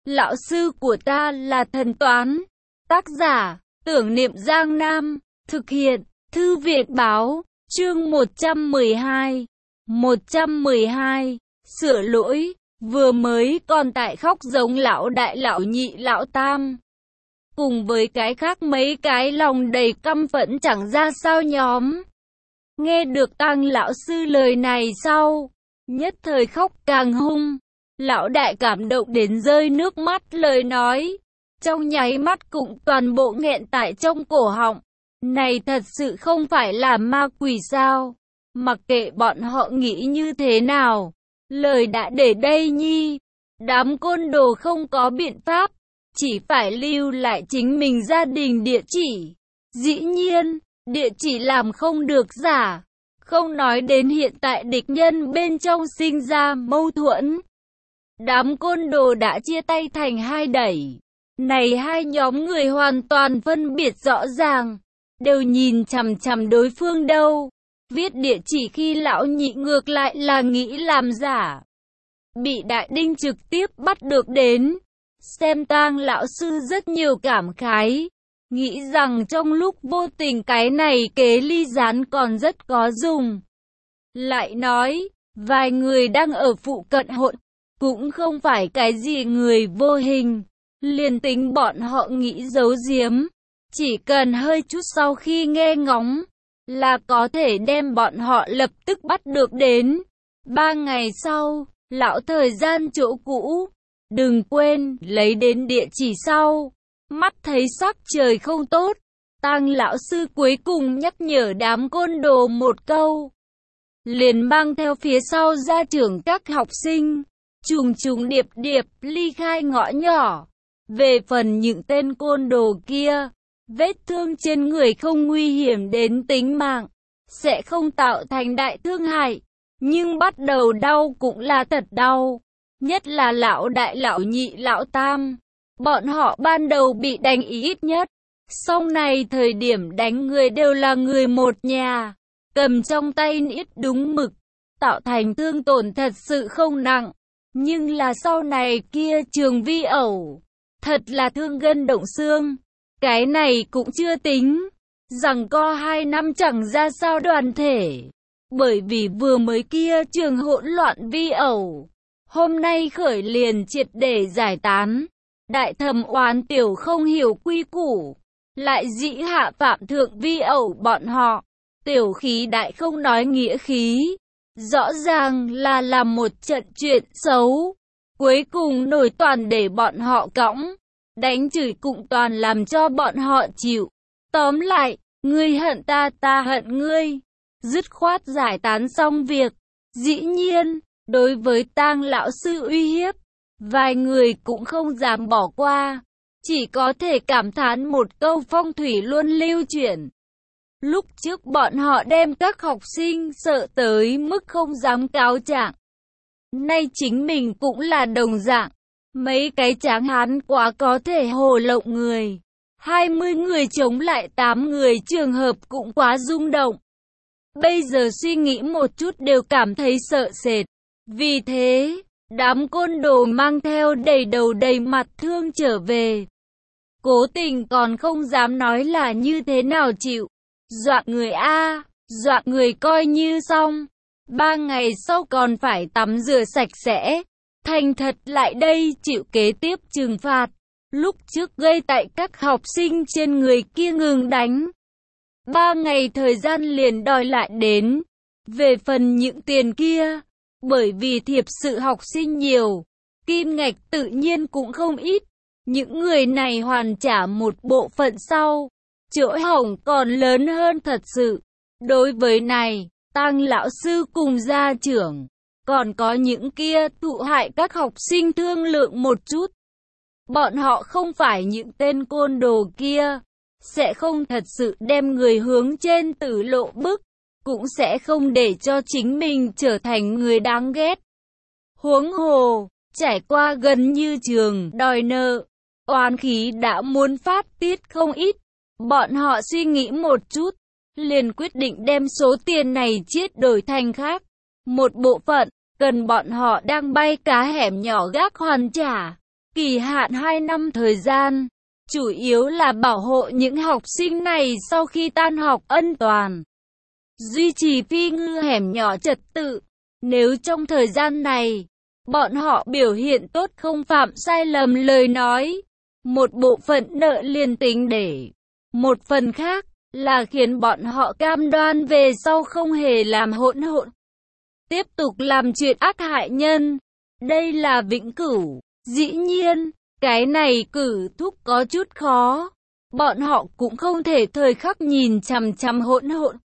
Lão sư của ta là thần toán. Tác giả, Tưởng Niệm Giang Nam. Thực hiện, Thư viện báo. Chương 112. 112. Sửa lỗi. Vừa mới còn tại khóc giống lão đại lão nhị lão tam. Cùng với cái khác mấy cái lòng đầy căm phẫn chẳng ra sao nhóm. Nghe được Tăng lão sư lời này sau, nhất thời khóc càng hung. Lão đại cảm động đến rơi nước mắt, lời nói trong nháy mắt cũng toàn bộ nghẹn tại trong cổ họng. Này thật sự không phải là ma quỷ sao? Mặc kệ bọn họ nghĩ như thế nào, lời đã để đây nhi. Đám côn đồ không có biện pháp, chỉ phải lưu lại chính mình gia đình địa chỉ. Dĩ nhiên, địa chỉ làm không được giả. Không nói đến hiện tại địch nhân bên trong sinh ra mâu thuẫn. Đám côn đồ đã chia tay thành hai đẩy. Này hai nhóm người hoàn toàn phân biệt rõ ràng, đều nhìn chằm chằm đối phương đâu. Viết địa chỉ khi lão nhị ngược lại là nghĩ làm giả. Bị Đại Đinh trực tiếp bắt được đến. Xem Tang lão sư rất nhiều cảm khái, nghĩ rằng trong lúc vô tình cái này kế ly gián còn rất có dùng. Lại nói, vài người đang ở phụ cận hỗn, cũng không phải cái gì người vô hình. Liền tính bọn họ nghĩ giấu giếm, chỉ cần hơi chút sau khi nghe ngóng, là có thể đem bọn họ lập tức bắt được đến. 3 ngày sau, lão thời gian chỗ cũ, đừng quên lấy đến địa chỉ sau. Mắt thấy sắc trời không tốt, Tang lão sư cuối cùng nhắc nhở đám côn đồ một câu, liền mang theo phía sau gia trưởng các học sinh, trùng trùng điệp điệp ly khai ngõ nhỏ. Về phần những tên côn đồ kia, vết thương trên người không nguy hiểm đến tính mạng, sẽ không tạo thành đại thương hại, nhưng bắt đầu đau cũng là thật đau. Nhất là lão đại lão nhị lão tam, bọn họ ban đầu bị đánh ít nhất, sau này thời điểm đánh người đều là người một nhà, cầm trong tay niết đúng mực, tạo thành thương tổn thật sự không nặng. Nhưng là sau này kia Trường Vi ẩu, thật là thương gân động xương. Cái này cũng chưa tính, rằng co 2 năm chẳng ra sao đoàn thể. Bởi vì vừa mới kia trường hỗn loạn Vi ẩu, hôm nay khởi liền triệt để giải tán. Đại thẩm oán tiểu không hiểu quy củ, lại dĩ hạ phạm thượng Vi ẩu bọn họ. Tiểu khí đại không nói nghĩa khí, rõ ràng là làm một trận chuyện xấu. Cuối cùng nổi toàn để bọn họ cõng, đánh chửi cũng toàn làm cho bọn họ chịu. Tóm lại, ngươi hận ta, ta hận ngươi. Dứt khoát giải tán xong việc. Dĩ nhiên, đối với Tang lão sư uy hiếp, vài người cũng không dám bỏ qua, chỉ có thể cảm thán một câu phong thủy luân lưu chuyển. Lúc trước bọn họ đem các học sinh sợ tới mức không dám cáo trạng. Nay chính mình cũng là đồng dạng. Mấy cái tráng hán quá có thể hồ lộng người. 20 người chống lại 8 người trường hợp cũng quá rung động. Bây giờ suy nghĩ một chút đều cảm thấy sợ sệt. Vì thế, đám côn đồ mang theo đầy đầu đầy mặt thương trở về. Cố Tình còn không dám nói là như thế nào chịu. Dọa người a, dọa người coi như xong. 3 ngày sau còn phải tắm rửa sạch sẽ, thành thật lại đây chịu kế tiếp trừng phạt. Lúc trước gây tại các học sinh trên người kia ngừng đánh. 3 ngày thời gian liền đòi lại đến. Về phần những tiền kia, bởi vì thiệp sự học sinh nhiều, kim ngạch tự nhiên cũng không ít. Những người này hoàn trả một bộ phận sau, chỗ hỏng còn lớn hơn thật sự. Đối với này, Tang lão sư cùng gia trưởng, còn có những kia thụ hại các học sinh thương lượng một chút. Bọn họ không phải những tên côn đồ kia, sẽ không thật sự đem người hướng trên tử lộ bức, cũng sẽ không để cho chính mình trở thành người đáng ghét. Huống hồ, trải qua gần như trường đòi nợ, oán khí đã muốn phát tiết không ít. Bọn họ suy nghĩ một chút, liền quyết định đem số tiền này chiết đổi thành khác. Một bộ phận, cần bọn họ đang bay cá hẻm nhỏ gác hoàn trả. kỳ hạn 2 năm thời gian, chủ yếu là bảo hộ những học sinh này sau khi tan học an toàn, duy trì phi ngư hẻm nhỏ trật tự. Nếu trong thời gian này, bọn họ biểu hiện tốt không phạm sai lầm lời nói, một bộ phận nợ liền tính để. Một phần khác là khiến bọn họ cam đoan về sau không hề làm hỗn, tiếp tục làm chuyện ác hại nhân. Đây là vĩnh cửu. Dĩ nhiên, cái này cử thúc có chút khó. Bọn họ cũng không thể thời khắc nhìn chằm chằm hỗn.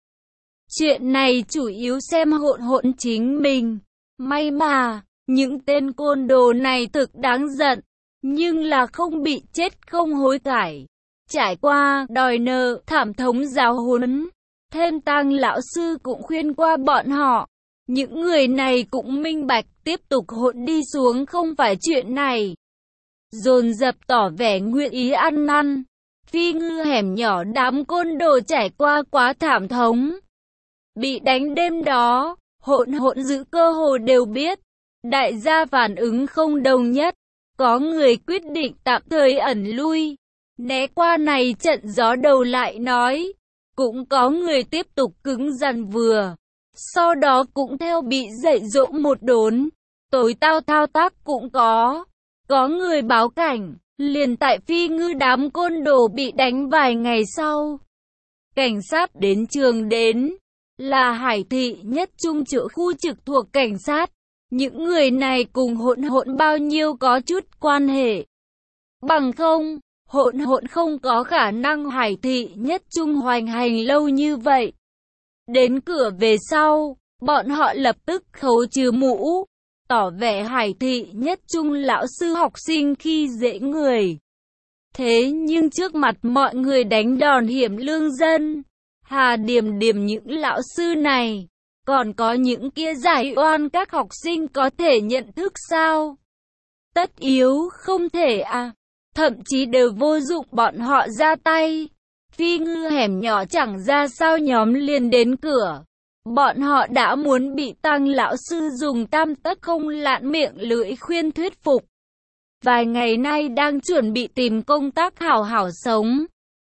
Chuyện này chủ yếu xem hỗn chính mình. May mà, những tên côn đồ này thực đáng giận, nhưng là không bị chết không hối cải. Trải qua đòi nợ thảm thống giáo huấn, thêm Tang lão sư cũng khuyên qua bọn họ. Những người này cũng minh bạch tiếp tục hỗn đi xuống không phải chuyện này. Dồn dập tỏ vẻ nguyện ý ăn năn. Phi ngư hẻm nhỏ đám côn đồ trải qua quá thảm thống. Bị đánh đêm đó, hỗn giữ cơ hồ đều biết. Đại gia phản ứng không đồng nhất. Có người quyết định tạm thời ẩn lui, né qua này trận gió đầu lại nói. Cũng có người tiếp tục cứng rắn vừa. Sau đó cũng theo bị dạy dỗ một đốn. Tối tao thao tác cũng có. Có người báo cảnh, liền tại phi ngư đám côn đồ bị đánh vài ngày sau. Cảnh sát đến trường đến, là Hải Thị Nhất Trung chỗ khu trực thuộc cảnh sát. Những người này cùng hỗn bao nhiêu có chút quan hệ. Bằng không, hỗn không có khả năng Hải Thị Nhất Trung hoành hành lâu như vậy. Đến cửa về sau, bọn họ lập tức khấu trừ mũ, tỏ vẻ Hải Thị Nhất Trung lão sư học sinh khi dễ người. Thế nhưng trước mặt mọi người đánh đòn hiểm lương dân, Hà Điềm những lão sư này, còn có những kia giải oan các học sinh có thể nhận thức sao? Tất yếu không thể à, thậm chí đều vô dụng bọn họ ra tay. Phi ngư hẻm nhỏ chẳng ra sao nhóm liền đến cửa. Bọn họ đã muốn bị Tang lão sư dùng tam tấc không lạn miệng lưỡi khuyên thuyết phục. Vài ngày nay đang chuẩn bị tìm công tác hảo hảo sống.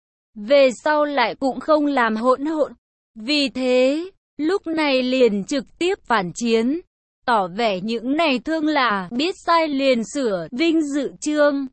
Về sau lại cũng không làm hỗn. Vì thế, lúc này liền trực tiếp phản chiến. Tỏ vẻ những này thương là biết sai liền sửa vinh dự chương.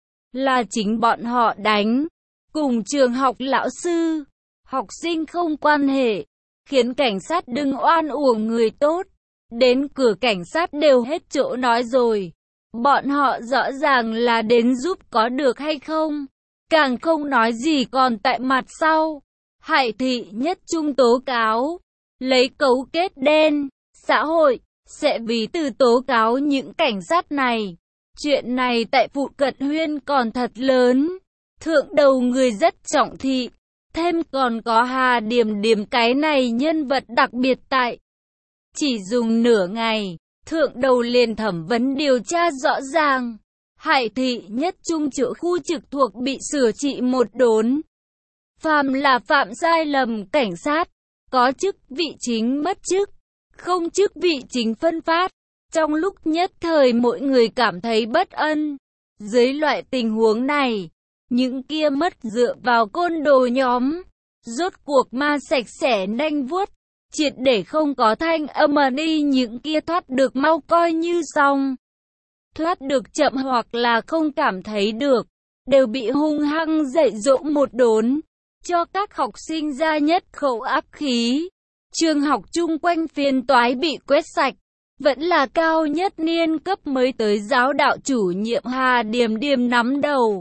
Là chính bọn họ đánh. Cùng trường học lão sư, học sinh không quan hệ, khiến cảnh sát đừng oan uổng người tốt. Đến cửa cảnh sát đều hết chỗ nói rồi. Bọn họ rõ ràng là đến giúp có được hay không. Càng không nói gì còn tại mặt sau. Hải Thị Nhất Trung tố cáo, lấy cấu kết đen, xã hội, sẽ vì từ tố cáo những cảnh sát này. Chuyện này tại phụ cận huyên còn thật lớn. Thượng đầu người rất trọng thị, thêm còn có Hà Điềm cái này nhân vật đặc biệt tại. Chỉ dùng nửa ngày, thượng đầu liền thẩm vấn điều tra rõ ràng. Hải Thị Nhất Trung chỗ khu trực thuộc bị sửa trị một đốn. Phàm là phạm sai lầm cảnh sát, có chức vị chính mất chức, không chức vị chính phân phát. Trong lúc nhất thời mỗi người cảm thấy bất ân. Dưới loại tình huống này, những kia mất dựa vào côn đồ nhóm, rốt cuộc ma sạch sẽ nanh vuốt, triệt để không có thanh âm đi. Những kia thoát được mau coi như xong, thoát được chậm hoặc là không cảm thấy được, đều bị hung hăng dạy dỗ một đốn, cho các học sinh ra nhất khẩu ác khí. Trường học chung quanh phiên toái bị quét sạch, vẫn là cao nhất niên cấp mới tới giáo đạo chủ nhiệm Hà Điềm nắm đầu.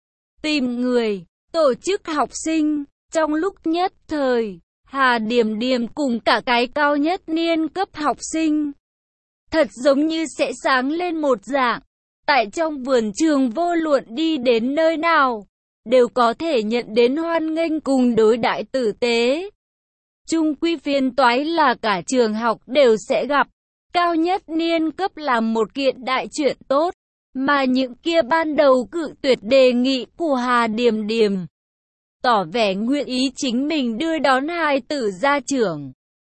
Tìm người, tổ chức học sinh, trong lúc nhất thời, Hà Điềm cùng cả cái cao nhất niên cấp học sinh. Thật giống như sẽ sáng lên một dạng, tại trong vườn trường vô luận đi đến nơi nào, đều có thể nhận đến hoan nghênh cùng đối đãi tử tế. Chung quy phiên toái là cả trường học đều sẽ gặp, cao nhất niên cấp là một kiện đại chuyện tốt. Mà những kia ban đầu cự tuyệt đề nghị của Hà Điềm, tỏ vẻ nguyện ý chính mình đưa đón hai tử ra trường.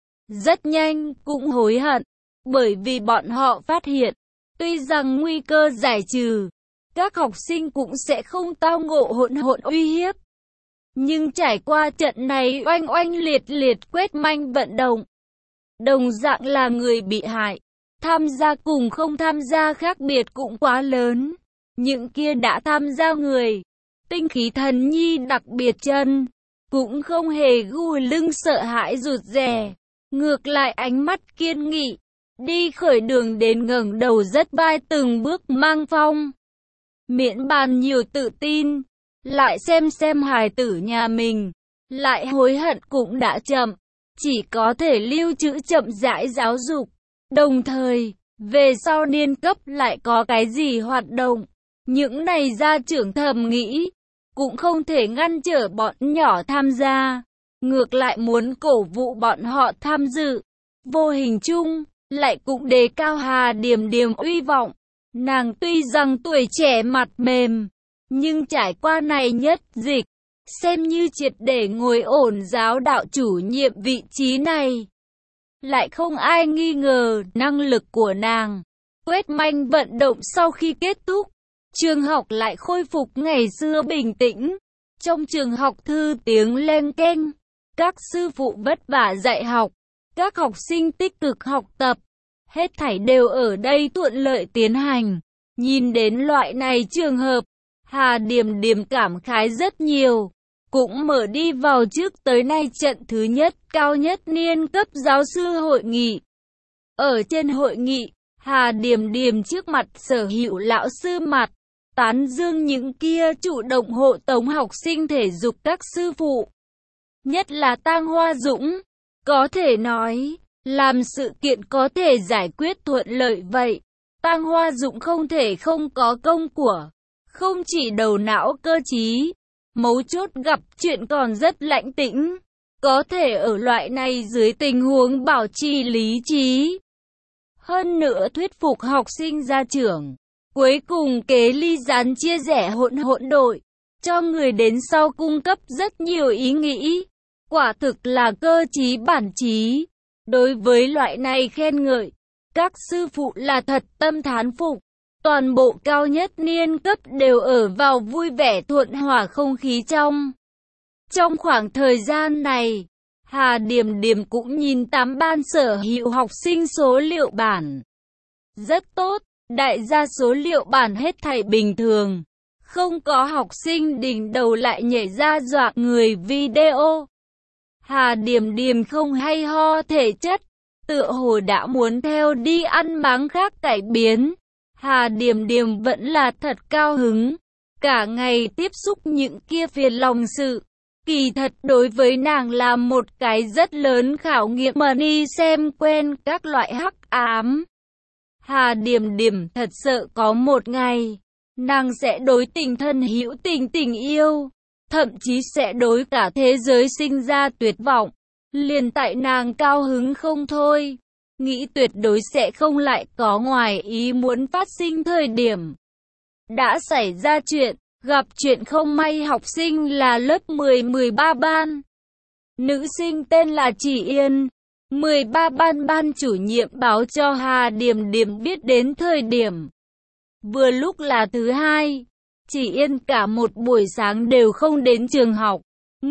Rất nhanh cũng hối hận, bởi vì bọn họ phát hiện, tuy rằng nguy cơ giải trừ, các học sinh cũng sẽ không tao ngộ hỗn hộn uy hiếp. Nhưng trải qua trận này oanh oanh liệt liệt quét manh vận động, đồng dạng là người bị hại. Tham gia cùng không tham gia khác biệt cũng quá lớn. Những kia đã tham gia người, tinh khí thần nhi đặc biệt chân, cũng không hề gu lưng sợ hãi rụt rè. Ngược lại ánh mắt kiên nghị, đi khởi đường đến ngẩng đầu rất vai từng bước mang phong. Miễn bàn nhiều tự tin, lại xem hài tử nhà mình, lại hối hận cũng đã chậm, chỉ có thể lưu trữ chậm rãi giáo dục. Đồng thời, về sau niên cấp lại có cái gì hoạt động, những này gia trưởng thầm nghĩ, cũng không thể ngăn trở bọn nhỏ tham gia, ngược lại muốn cổ vũ bọn họ tham dự. Vô hình chung, lại cũng đề cao Hà Điềm Điềm uy vọng. Nàng tuy rằng tuổi trẻ mặt mềm, nhưng trải qua này nhất dịch, xem như triệt để ngồi ổn giáo đạo chủ nhiệm vị trí này. Lại không ai nghi ngờ năng lực của nàng. Quét manh vận động sau khi kết thúc, trường học lại khôi phục ngày xưa bình tĩnh. Trong trường học thư tiếng len keng, các sư phụ vất vả dạy học, các học sinh tích cực học tập, hết thảy đều ở đây thuận lợi tiến hành. Nhìn đến loại này trường hợp, Hà Điềm Điềm cảm khái rất nhiều. Cũng mở đi vào trước tới nay trận thứ nhất cao nhất niên cấp giáo sư hội nghị. Ở trên hội nghị, Hà Điềm Điềm trước mặt sở hữu lão sư mặt, tán dương những kia chủ động hộ tống học sinh thể dục các sư phụ. Nhất là Tang Hoa Dũng, có thể nói, làm sự kiện có thể giải quyết thuận lợi vậy. Tang Hoa Dũng không thể không có công của, không chỉ đầu não cơ trí, mấu chốt gặp chuyện còn rất lãnh tĩnh, có thể ở loại này dưới tình huống bảo trì lý trí. Hơn nữa thuyết phục học sinh gia trưởng, cuối cùng kế ly gián chia rẽ hỗn đội, cho người đến sau cung cấp rất nhiều ý nghĩ, quả thực là cơ trí bản trí. Đối với loại này khen ngợi, các sư phụ là thật tâm thán phục. Toàn bộ cao nhất niên cấp đều ở vào vui vẻ thuận hòa không khí trong. Trong khoảng thời gian này, Hà Điềm Điềm cũng nhìn 8 ban sở hữu học sinh số liệu bản. Rất tốt, đại gia số liệu bản hết thảy bình thường. Không có học sinh đỉnh đầu lại nhảy ra dọa người video. Hà Điềm Điềm không hay ho thể chất, tựa hồ đã muốn theo đi ăn máng khác cải biến. Hà Điềm Điềm vẫn là thật cao hứng, cả ngày tiếp xúc những kia phiền lòng sự. Kỳ thật đối với nàng là một cái rất lớn khảo nghiệm mà đi xem quen các loại hắc ám. Hà Điềm Điềm thật sợ có một ngày, nàng sẽ đối tình thân hữu tình yêu, thậm chí sẽ đối cả thế giới sinh ra tuyệt vọng. Liền tại nàng cao hứng không thôi, nghĩ tuyệt đối sẽ không lại có ngoài ý muốn phát sinh thời điểm. Đã xảy ra chuyện, gặp chuyện không may học sinh là lớp 10-13 ban. Nữ sinh tên là Chỉ Yên, 13 ban ban chủ nhiệm báo cho Hà Điềm Điềm biết đến thời điểm. Vừa lúc là thứ hai, Chỉ Yên cả một buổi sáng đều không đến trường học.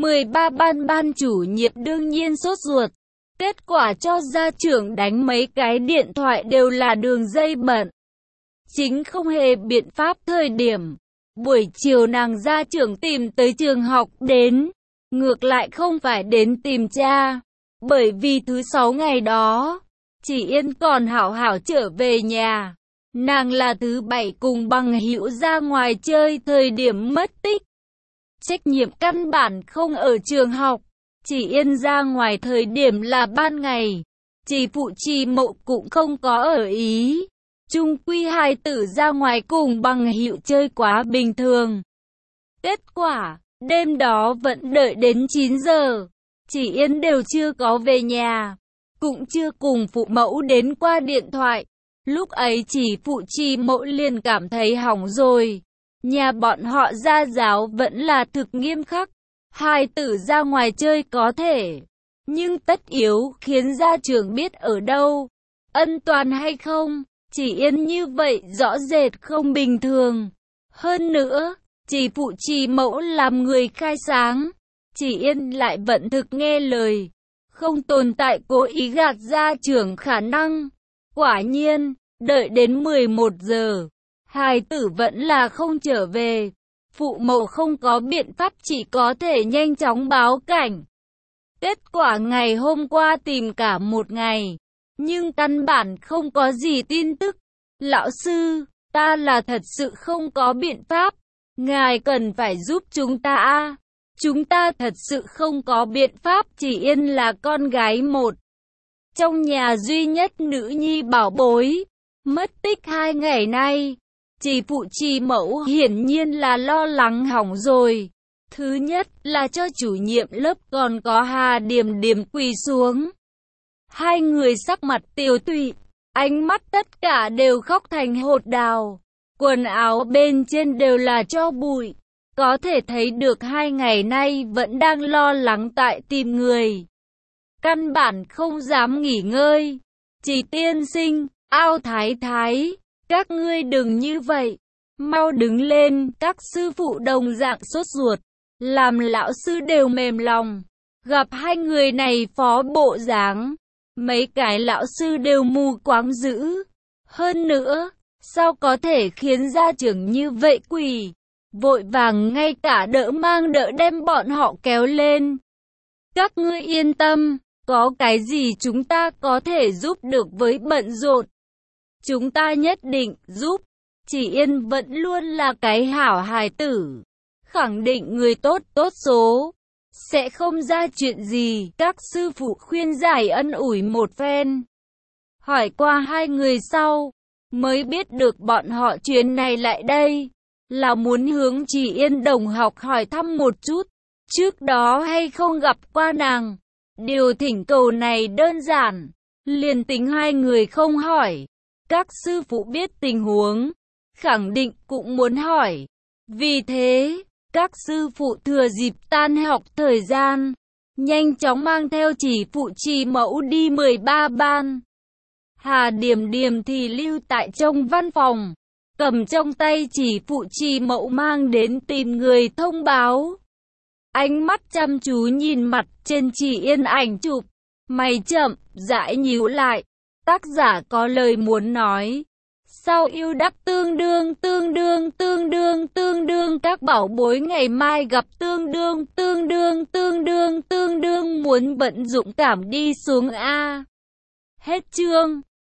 13 ban ban chủ nhiệm đương nhiên sốt ruột. Kết quả cho gia trưởng đánh mấy cái điện thoại đều là đường dây bận. Chính không hề biện pháp thời điểm. Buổi chiều nàng gia trưởng tìm tới trường học đến. Ngược lại không phải đến tìm cha. Bởi vì thứ 6 ngày đó, Chỉ Yên còn hảo hảo trở về nhà. Nàng là thứ 7 cùng bằng hữu ra ngoài chơi thời điểm mất tích. Trách nhiệm căn bản không ở trường học. Chỉ Yên ra ngoài thời điểm là ban ngày. Chỉ phụ Trì Mậu cũng không có ở ý. Chung quy hai tử ra ngoài cùng bằng hữu chơi quá bình thường. Kết quả, đêm đó vẫn đợi đến 9 giờ. Chỉ Yên đều chưa có về nhà. Cũng chưa cùng phụ mẫu đến qua điện thoại. Lúc ấy chỉ phụ Trì Mậu liền cảm thấy hỏng rồi. Nhà bọn họ gia giáo vẫn là thực nghiêm khắc. Hai tử ra ngoài chơi có thể, nhưng tất yếu khiến gia trưởng biết ở đâu, an toàn hay không. Chỉ Yên như vậy rõ rệt không bình thường. Hơn nữa, chỉ phụ trì mẫu làm người khai sáng, chỉ yên lại vẫn thực nghe lời, không tồn tại cố ý gạt gia trưởng khả năng. Quả nhiên, đợi đến 11 giờ, hài tử vẫn là không trở về. Phụ mẫu không có biện pháp, chỉ có thể nhanh chóng báo cảnh. Kết quả ngày hôm qua tìm cả một ngày, nhưng căn bản không có gì tin tức. Lão sư, ta là thật sự không có biện pháp, ngài cần phải giúp chúng ta a. Chúng ta thật sự không có biện pháp, chỉ yên là con gái một trong nhà duy nhất nữ nhi bảo bối, mất tích 2 ngày nay. Chỉ phụ trì mẫu hiển nhiên là lo lắng hỏng rồi. Thứ nhất là cho chủ nhiệm lớp, còn có Hà Điềm Điềm quỳ xuống. Hai người sắc mặt tiều tụy, ánh mắt tất cả đều khóc thành hột đào. Quần áo bên trên đều là tro bụi. Có thể thấy được 2 ngày nay vẫn đang lo lắng tại tìm người. Căn bản không dám nghỉ ngơi. Chỉ tiên sinh, Ao Thái Thái, các ngươi đừng như vậy. Mau đứng lên, các sư phụ đồng dạng sốt ruột. Làm lão sư đều mềm lòng. Gặp hai người này phó bộ dáng, mấy cái lão sư đều mù quáng dữ. Hơn nữa, sao có thể khiến gia trưởng như vậy quỳ? Vội vàng ngay cả đỡ mang đỡ đem bọn họ kéo lên. Các ngươi yên tâm, có cái gì chúng ta có thể giúp được với bận rộn. Chúng ta nhất định giúp. Chỉ yên vẫn luôn là cái hảo hài tử, khẳng định người tốt tốt số, sẽ không ra chuyện gì. Các sư phụ khuyên giải ân ủi một phen. Hỏi qua hai người sau, mới biết được bọn họ chuyến này lại đây là muốn hướng Chỉ Yên đồng học hỏi thăm một chút, trước đó hay không gặp qua nàng. Điều thỉnh cầu này đơn giản, liền tính hai người không hỏi, các sư phụ biết tình huống, khẳng định cũng muốn hỏi. Vì thế, các sư phụ thừa dịp tan học thời gian, nhanh chóng mang theo chỉ phụ trì mẫu đi 13 ban. Hà Điềm Điềm thì lưu tại trong văn phòng, cầm trong tay chỉ phụ trì mẫu mang đến tìm người thông báo. Ánh mắt chăm chú nhìn mặt trên Chỉ Yên ảnh chụp, mày chậm rãi nhíu lại. Tác giả có lời muốn nói. Sao yêu đắc tương đương các bảo bối ngày mai gặp tương đương muốn vận dụng cảm đi xuống a. Hết chương.